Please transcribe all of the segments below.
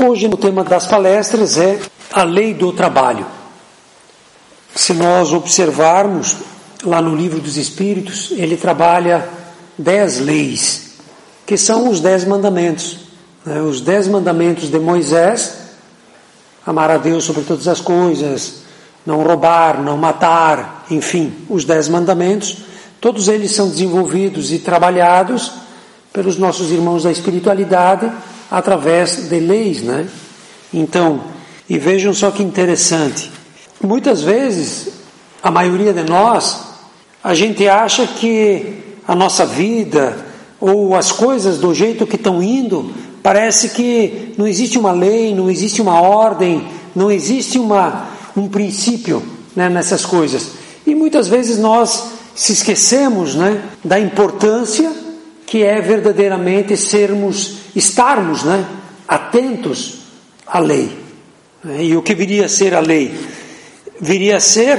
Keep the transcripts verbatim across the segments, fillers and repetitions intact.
Hoje o tema das palestras é a lei do trabalho. Se nós observarmos lá no Livro dos Espíritos, ele trabalha dez leis, que são os dez mandamentos. Né? Os dez mandamentos de Moisés: amar a Deus sobre todas as coisas, não roubar, não matar, enfim, os dez mandamentos, todos eles são desenvolvidos e trabalhados pelos nossos irmãos da espiritualidade através de leis, né? Então, e vejam só que interessante, muitas vezes, a maioria de nós, a gente acha que a nossa vida, ou as coisas do jeito que estão indo, parece que não existe uma lei, não existe uma ordem, não existe uma, um princípio, né, nessas coisas. E muitas vezes nós se esquecemos, né, da importância que é verdadeiramente sermos, estarmos, né, atentos à lei. E o que viria a ser a lei? Viria a ser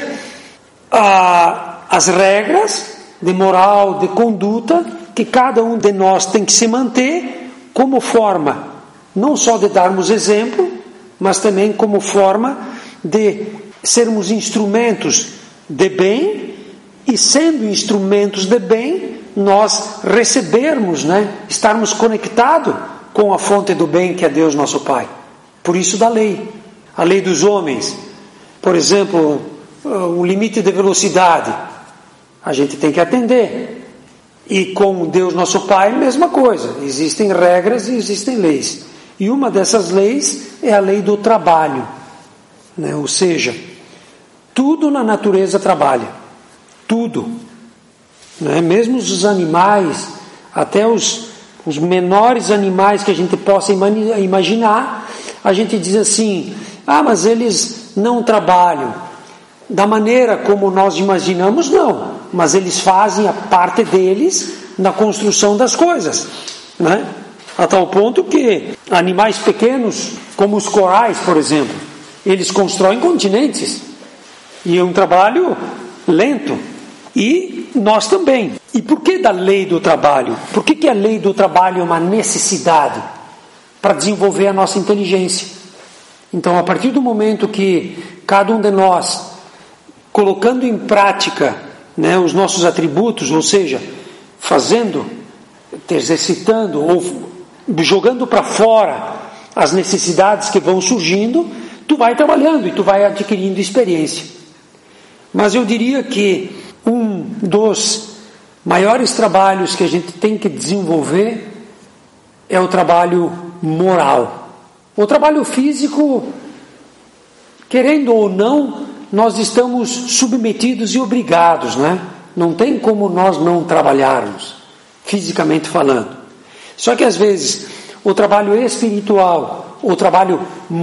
a, as regras de moral, de conduta, que cada um de nós tem que se manter como forma, não só de darmos exemplo, mas também como forma de sermos instrumentos de bem, e sendo instrumentos de bem, nós recebermos, né, estarmos conectados com a fonte do bem, que é Deus nosso Pai. Por isso da lei. A lei dos homens, por exemplo, o limite de velocidade, a gente tem que atender. E com Deus nosso Pai, mesma coisa. Existem regras e existem leis. E uma dessas leis é a lei do trabalho, né? Ou seja, tudo na natureza trabalha. Tudo. Né? Mesmo os animais, até os, os menores animais que a gente possa imaginar, a gente diz assim: ah, mas eles não trabalham. Da maneira como nós imaginamos, não. Mas eles fazem a parte deles na construção das coisas, né? A tal ponto que animais pequenos, como os corais, por exemplo, eles constroem continentes. E é um trabalho lento. E nós também. E por que da lei do trabalho? Por que, que a lei do trabalho é uma necessidade para desenvolver a nossa inteligência? Então, a partir do momento que cada um de nós, colocando em prática, né, os nossos atributos, ou seja, fazendo, exercitando ou jogando para fora as necessidades que vão surgindo, tu vai trabalhando e tu vai adquirindo experiência. Mas eu diria que um dos maiores trabalhos que a gente tem que desenvolver é o trabalho moral. O trabalho físico, querendo ou não, nós estamos submetidos e obrigados, né? Não tem como nós não trabalharmos, fisicamente falando. Só que às vezes o trabalho espiritual, o trabalho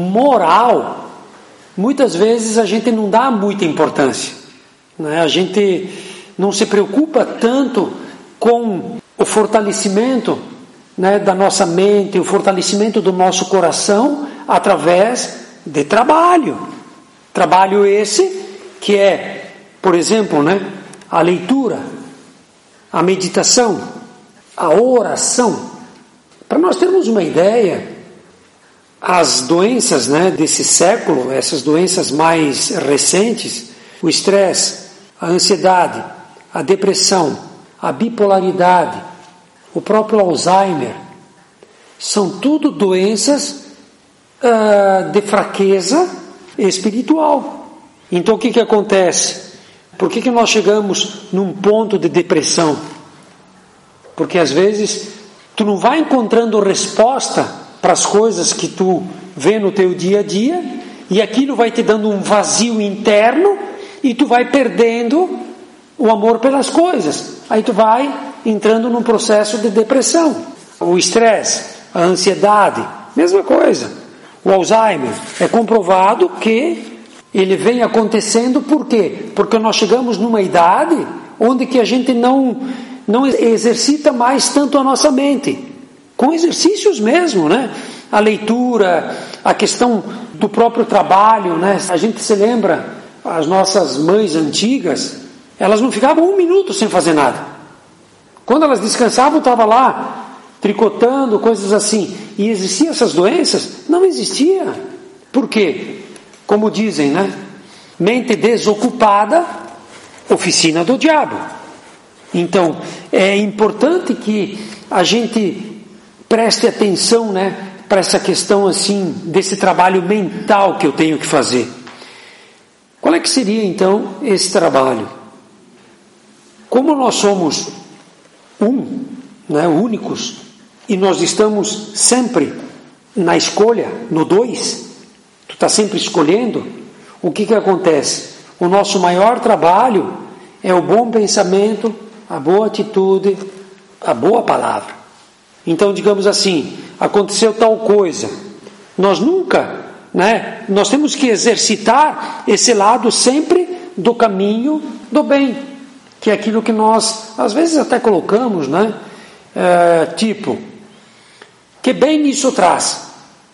moral, muitas vezes a gente não dá muita importância, né? A gente não se preocupa tanto com o fortalecimento, né, da nossa mente, o fortalecimento do nosso coração através de trabalho. Trabalho esse que é, por exemplo, né, a leitura, a meditação, a oração. Para nós termos uma ideia, as doenças, né, desse século, essas doenças mais recentes, o estresse, a ansiedade, a depressão, a bipolaridade, o próprio Alzheimer, são tudo doenças uh, de fraqueza espiritual. Então o que que acontece? Por que que nós chegamos num ponto de depressão? Porque às vezes tu não vai encontrando resposta para as coisas que tu vê no teu dia a dia, e aquilo vai te dando um vazio interno, e tu vai perdendo o amor pelas coisas. Aí tu vai entrando num processo de depressão. O estresse, a ansiedade, mesma coisa. O Alzheimer, é comprovado que ele vem acontecendo. Por quê? Porque nós chegamos numa idade onde que a gente não, não exercita mais tanto a nossa mente, com exercícios mesmo, né? A leitura, a questão do próprio trabalho, né? A gente se lembra, as nossas mães antigas, elas não ficavam um minuto sem fazer nada. Quando elas descansavam, estava lá tricotando, coisas assim. E existiam essas doenças? Não existia. Por quê? Como dizem, né? Mente desocupada, oficina do diabo. Então, é importante que a gente preste atenção, né, para essa questão assim, desse trabalho mental que eu tenho que fazer. Qual é que seria então esse trabalho? Como nós somos um, né, únicos, e nós estamos sempre na escolha, no dois, tu está sempre escolhendo, o que que acontece? O nosso maior trabalho é o bom pensamento, a boa atitude, a boa palavra. Então, digamos assim, aconteceu tal coisa, nós nunca, né, nós temos que exercitar esse lado sempre do caminho do bem, que é aquilo que nós, às vezes até colocamos, né, é, tipo, que bem isso traz.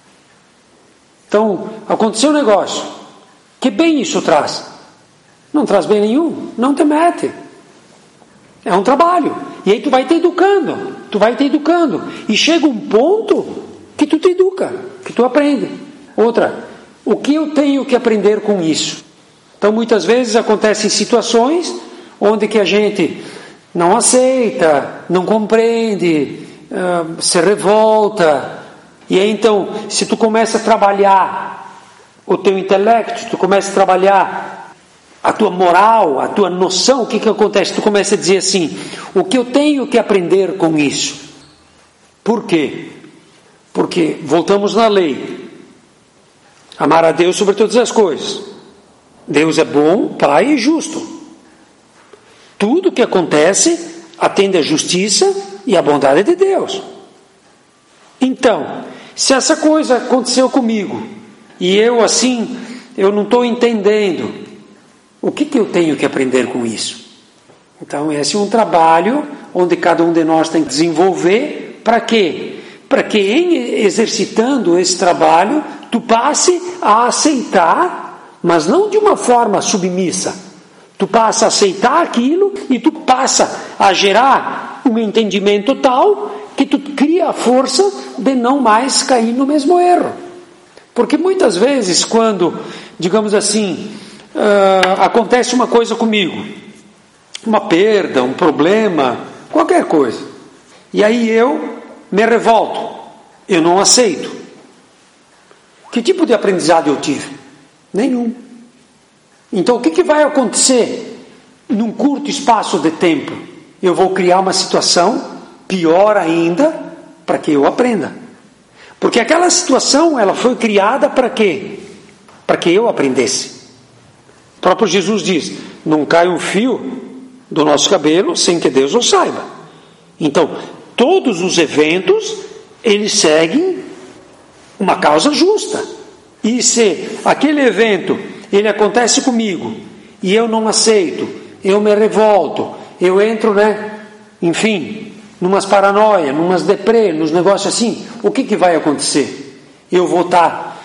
Então, aconteceu um negócio, que bem isso traz? Não traz bem nenhum, não te mete. É um trabalho. E aí tu vai te educando, tu vai te educando. E chega um ponto que tu te educa, que tu aprende. Outra, o que eu tenho que aprender com isso? Então muitas vezes acontecem situações onde que a gente não aceita, não compreende, uh, se revolta. E aí então, se tu começa a trabalhar o teu intelecto, se tu começa a trabalhar a tua moral, a tua noção, o que que acontece? Tu começa a dizer assim, o que eu tenho que aprender com isso? Por quê? Porque, voltamos na lei, amar a Deus sobre todas as coisas. Deus é bom, Pai e justo. Tudo que acontece atende à justiça e à bondade de Deus. Então, se essa coisa aconteceu comigo, e eu assim, eu não estou entendendo, o que que eu tenho que aprender com isso? Então, esse é um trabalho onde cada um de nós tem que desenvolver. Para quê? Para que em exercitando esse trabalho, tu passe a aceitar, mas não de uma forma submissa. Tu passa a aceitar aquilo e tu passa a gerar um entendimento tal que tu cria a força de não mais cair no mesmo erro. Porque muitas vezes quando, digamos assim, Uh, acontece uma coisa comigo, uma perda, um problema, qualquer coisa, e aí eu me revolto, eu não aceito. Que tipo de aprendizado eu tive? Nenhum. Então o que, que vai acontecer num curto espaço de tempo? Eu vou criar uma situação pior ainda para que eu aprenda, porque aquela situação ela foi criada para quê? Para que eu aprendesse. O próprio Jesus diz, não cai um fio do nosso cabelo sem que Deus o saiba. Então, todos os eventos, eles seguem uma causa justa. E se aquele evento, ele acontece comigo, e eu não aceito, eu me revolto, eu entro, né, enfim, numas paranoia, numas deprê, nos negócios assim, o que que vai acontecer? Eu vou estar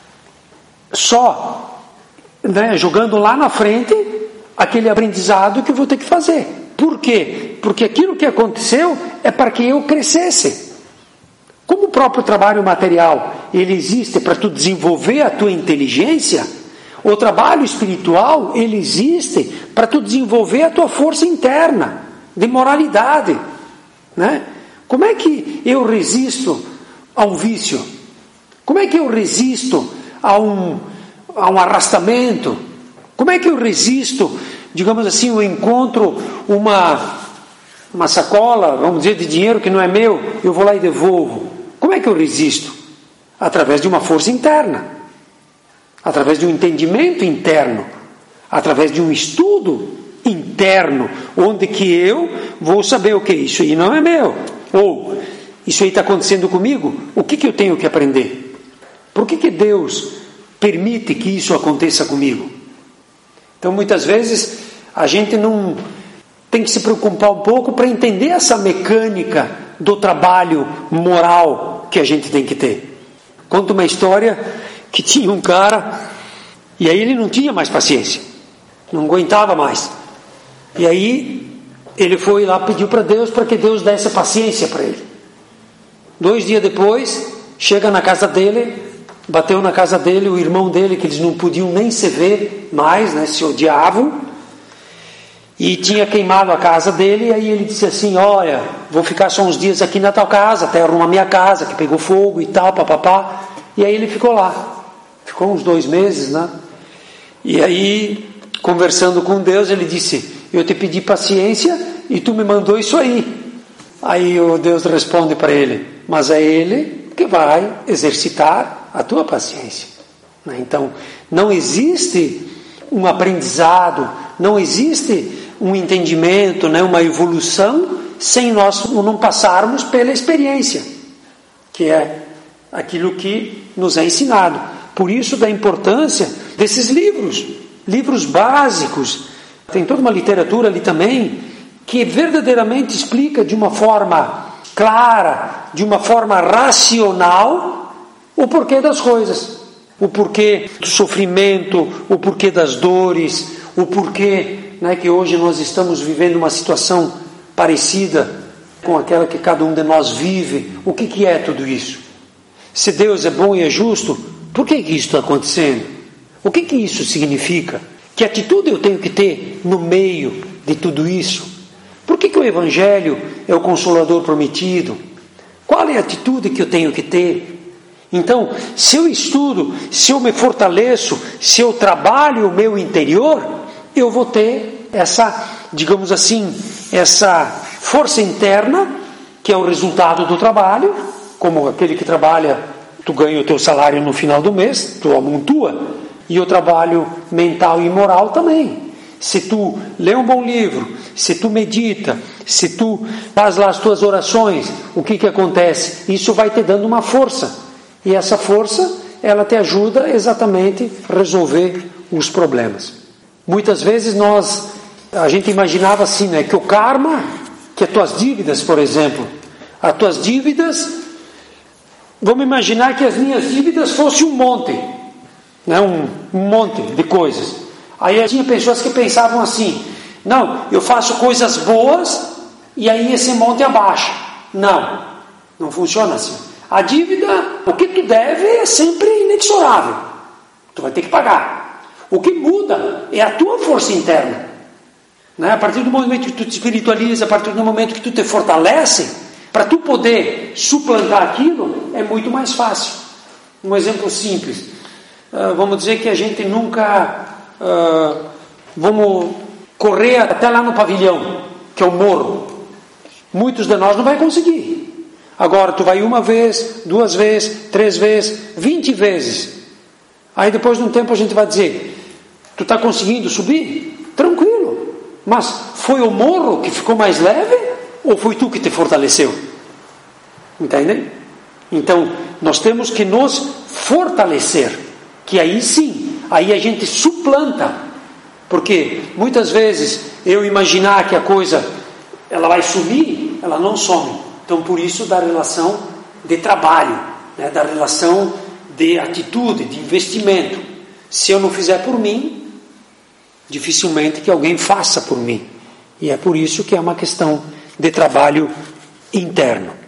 só... Né, jogando lá na frente aquele aprendizado que eu vou ter que fazer. Por quê? Porque aquilo que aconteceu é para que eu crescesse. Como o próprio trabalho material ele existe para tu desenvolver a tua inteligência, o trabalho espiritual ele existe para tu desenvolver a tua força interna de moralidade, né? Como é que eu resisto a um vício? Como é que eu resisto a um a um arrastamento? Como é que eu resisto, digamos assim, eu encontro uma, uma sacola, vamos dizer, de dinheiro que não é meu, eu vou lá e devolvo. Como é que eu resisto? Através de uma força interna, através de um entendimento interno, através de um estudo interno, onde que eu vou saber o que? Isso aí não é meu. Ou, isso aí está acontecendo comigo, o que que eu tenho que aprender? Por que que Deus permite que isso aconteça comigo? Então muitas vezes a gente não tem que se preocupar um pouco para entender essa mecânica do trabalho moral que a gente tem que ter. Conto uma história que tinha um cara e aí ele não tinha mais paciência, não aguentava mais, e aí ele foi lá, pediu para Deus para que Deus desse paciência para ele. Dois dias depois, chega na casa dele, bateu na casa dele, o irmão dele, que eles não podiam nem se ver mais, né, se odiavam, e tinha queimado a casa dele, e aí ele disse assim, olha, vou ficar só uns dias aqui na tua casa, até arrumar minha casa, que pegou fogo e tal, papapá, e aí ele ficou lá, ficou uns dois meses, né, e aí, conversando com Deus, ele disse, eu te pedi paciência, e tu me mandou isso aí. Aí o Deus responde para ele, mas é ele que vai exercitar a tua paciência. Então, não existe um aprendizado, não existe um entendimento, né, uma evolução, sem nós não passarmos pela experiência, que é aquilo que nos é ensinado. Por isso da importância desses livros, livros básicos. Tem toda uma literatura ali também, que verdadeiramente explica de uma forma clara, de uma forma racional, o porquê das coisas, o porquê do sofrimento, o porquê das dores, o porquê, né, que hoje nós estamos vivendo uma situação parecida com aquela que cada um de nós vive. O que, que é tudo isso? Se Deus é bom e é justo, por que, que isso está acontecendo? O que, que isso significa? Que atitude eu tenho que ter no meio de tudo isso? Por que, que o Evangelho é o Consolador prometido? Qual é a atitude que eu tenho que ter? Então, se eu estudo, se eu me fortaleço, se eu trabalho o meu interior, eu vou ter essa, digamos assim, essa força interna, que é o resultado do trabalho, como aquele que trabalha, tu ganha o teu salário no final do mês, tu amontoa, e o trabalho mental e moral também. Se tu lê um bom livro, se tu medita, se tu faz lá as tuas orações, o que que acontece? Isso vai te dando uma força. E essa força, ela te ajuda exatamente a resolver os problemas. Muitas vezes nós, a gente imaginava assim, né, que o karma, que as tuas dívidas, por exemplo, as tuas dívidas, vamos imaginar que as minhas dívidas fossem um monte, né, um, um monte de coisas. Aí tinha pessoas que pensavam assim, não, eu faço coisas boas e aí esse monte abaixa. Não, não funciona assim. A dívida, o que tu deve é sempre inexorável. Tu vai ter que pagar. O que muda é a tua força interna. Né? A partir do momento que tu te espiritualiza, a partir do momento que tu te fortalece, para tu poder suplantar aquilo, é muito mais fácil. Um exemplo simples. Uh, vamos dizer que a gente nunca... Uh, vamos correr até lá no pavilhão, que é o morro. Muitos de nós não vai conseguir. Agora tu vai uma vez, duas vezes, três vezes, vinte vezes. Aí depois de um tempo a gente vai dizer, tu está conseguindo subir? Tranquilo. Mas foi o morro que ficou mais leve ou foi tu que te fortaleceu? Entendem? Então nós temos que nos fortalecer, que aí sim, aí a gente suplanta. Porque muitas vezes eu imaginar que a coisa ela vai sumir, ela não some. Então por isso da relação de trabalho, né, da relação de atitude, de investimento. Se eu não fizer por mim, dificilmente que alguém faça por mim. E é por isso que é uma questão de trabalho interno.